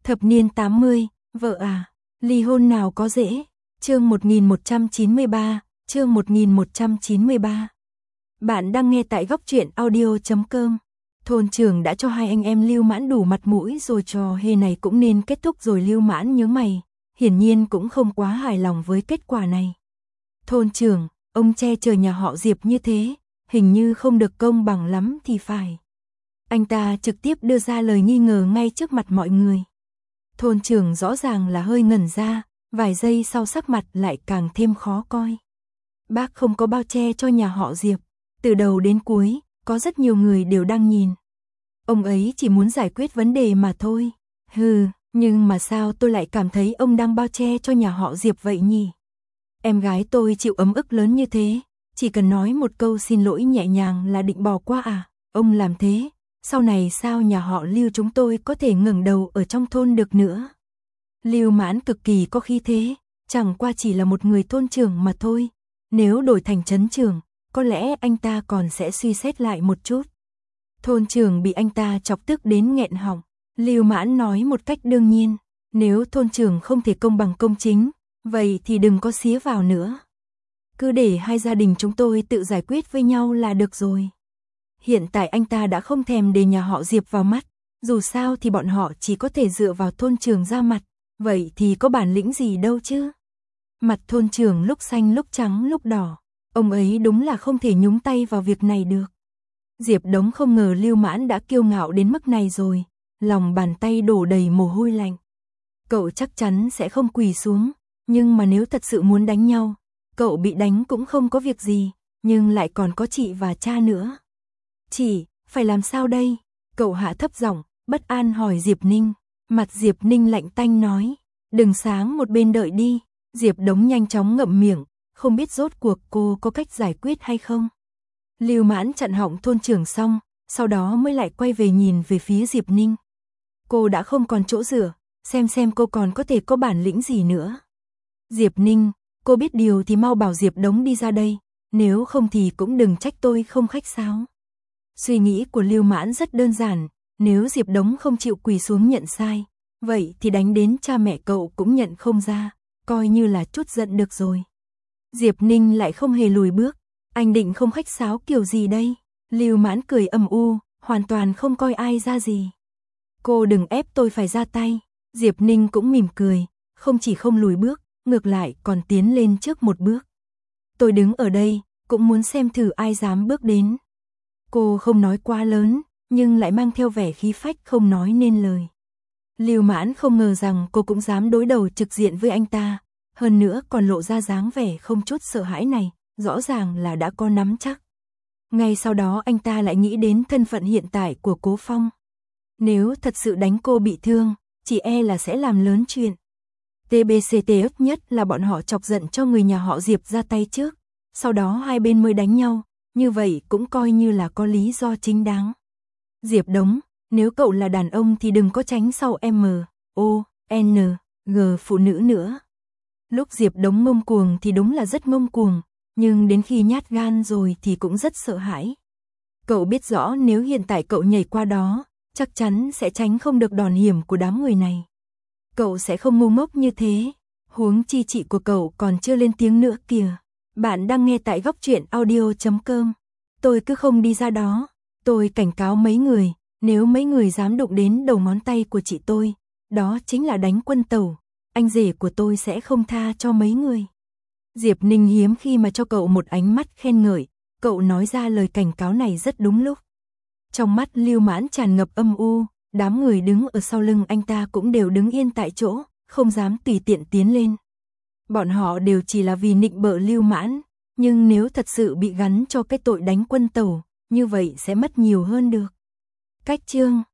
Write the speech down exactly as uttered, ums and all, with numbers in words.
Thập niên tám mươi, vợ à, ly hôn nào có dễ. Chương một nghìn một trăm chín mươi ba, chương một nghìn một trăm chín mươi ba. Bạn đang nghe tại góc truyện audio chấm com. Thôn trưởng đã cho hai anh em Lưu Mãn đủ mặt mũi rồi, trò hề này cũng nên kết thúc rồi. Lưu Mãn nhướng mày, hiển nhiên cũng không quá hài lòng với kết quả này. Thôn trưởng, ông che chở nhà họ Diệp như thế, hình như không được công bằng lắm thì phải. Anh ta trực tiếp đưa ra lời nghi ngờ ngay trước mặt mọi người. Thôn trưởng rõ ràng là hơi ngẩn ra, vài giây sau sắc mặt lại càng thêm khó coi. Bác không có bao che cho nhà họ Diệp, từ đầu đến cuối, có rất nhiều người đều đang nhìn. Ông ấy chỉ muốn giải quyết vấn đề mà thôi. Hừ, nhưng mà sao tôi lại cảm thấy ông đang bao che cho nhà họ Diệp vậy nhỉ? Em gái tôi chịu ấm ức lớn như thế, chỉ cần nói một câu xin lỗi nhẹ nhàng là định bỏ qua à? Ông làm thế, sau này sao nhà họ Lưu chúng tôi có thể ngẩng đầu ở trong thôn được nữa? Lưu Mãn cực kỳ có khí thế, chẳng qua chỉ là một người thôn trưởng mà thôi. Nếu đổi thành trấn trưởng, có lẽ anh ta còn sẽ suy xét lại một chút. Thôn trưởng bị anh ta chọc tức đến nghẹn họng. Lưu Mãn nói một cách đương nhiên, nếu thôn trưởng không thể công bằng công chính, vậy thì đừng có xía vào nữa. Cứ để hai gia đình chúng tôi tự giải quyết với nhau là được rồi. Hiện tại anh ta đã không thèm để nhà họ Diệp vào mắt, dù sao thì bọn họ chỉ có thể dựa vào thôn trưởng ra mặt, vậy thì có bản lĩnh gì đâu chứ. Mặt thôn trưởng lúc xanh lúc trắng lúc đỏ, ông ấy đúng là không thể nhúng tay vào việc này được. Diệp Đống không ngờ Lưu Mãn đã kiêu ngạo đến mức này rồi, lòng bàn tay đổ đầy mồ hôi lạnh. Cậu chắc chắn sẽ không quỳ xuống, nhưng mà nếu thật sự muốn đánh nhau, cậu bị đánh cũng không có việc gì, nhưng lại còn có chị và cha nữa. Chị, phải làm sao đây? Cậu hạ thấp giọng, bất an hỏi Diệp Ninh. Mặt Diệp Ninh lạnh tanh nói, đừng sáng một bên đợi đi. Diệp Đống nhanh chóng ngậm miệng, không biết rốt cuộc cô có cách giải quyết hay không. Lưu Mãn chặn họng thôn trưởng xong, sau đó mới lại quay về nhìn về phía Diệp Ninh. Cô đã không còn chỗ dựa, xem xem cô còn có thể có bản lĩnh gì nữa. Diệp Ninh, cô biết điều thì mau bảo Diệp Đống đi ra đây, nếu không thì cũng đừng trách tôi không khách sáo. Suy nghĩ của Lưu Mãn rất đơn giản, nếu Diệp Đống không chịu quỳ xuống nhận sai, vậy thì đánh đến cha mẹ cậu cũng nhận không ra, coi như là chút giận được rồi. Diệp Ninh lại không hề lùi bước, anh định không khách sáo kiểu gì đây? Lưu Mãn cười âm u, hoàn toàn không coi ai ra gì. Cô đừng ép tôi phải ra tay. Diệp Ninh cũng mỉm cười, không chỉ không lùi bước, ngược lại còn tiến lên trước một bước. Tôi đứng ở đây, cũng muốn xem thử ai dám bước đến. Cô không nói quá lớn, nhưng lại mang theo vẻ khí phách không nói nên lời. Lưu Mãn không ngờ rằng cô cũng dám đối đầu trực diện với anh ta, hơn nữa còn lộ ra dáng vẻ không chút sợ hãi này, rõ ràng là đã có nắm chắc. Ngay sau đó anh ta lại nghĩ đến thân phận hiện tại của Cố Phong. Nếu thật sự đánh cô bị thương, chỉ e là sẽ làm lớn chuyện. tê bê xê tê ức nhất là bọn họ chọc giận cho người nhà họ Diệp ra tay trước, sau đó hai bên mới đánh nhau, như vậy cũng coi như là có lý do chính đáng. Diệp Đống, nếu cậu là đàn ông thì đừng có tránh sau M, O, N, G phụ nữ nữa. Lúc Diệp Đống ngông cuồng thì đúng là rất ngông cuồng, nhưng đến khi nhát gan rồi thì cũng rất sợ hãi. Cậu biết rõ nếu hiện tại cậu nhảy qua đó, chắc chắn sẽ tránh không được đòn hiểm của đám người này. Cậu sẽ không ngu ngốc như thế, huống chi chị của cậu còn chưa lên tiếng nữa kìa. Bạn đang nghe tại góc truyện audio chấm com. Tôi cứ không đi ra đó, tôi cảnh cáo mấy người, nếu mấy người dám đụng đến đầu ngón tay của chị tôi, đó chính là đánh quân tẩu, anh rể của tôi sẽ không tha cho mấy người. Diệp Ninh hiếm khi mà cho cậu một ánh mắt khen ngợi, cậu nói ra lời cảnh cáo này rất đúng lúc. Trong mắt Lưu Mãn tràn ngập âm u, đám người đứng ở sau lưng anh ta cũng đều đứng yên tại chỗ, không dám tùy tiện tiến lên. Bọn họ đều chỉ là vì nịnh bợ Lưu Mãn, nhưng nếu thật sự bị gắn cho cái tội đánh quân tẩu, như vậy sẽ mất nhiều hơn được. Cách chương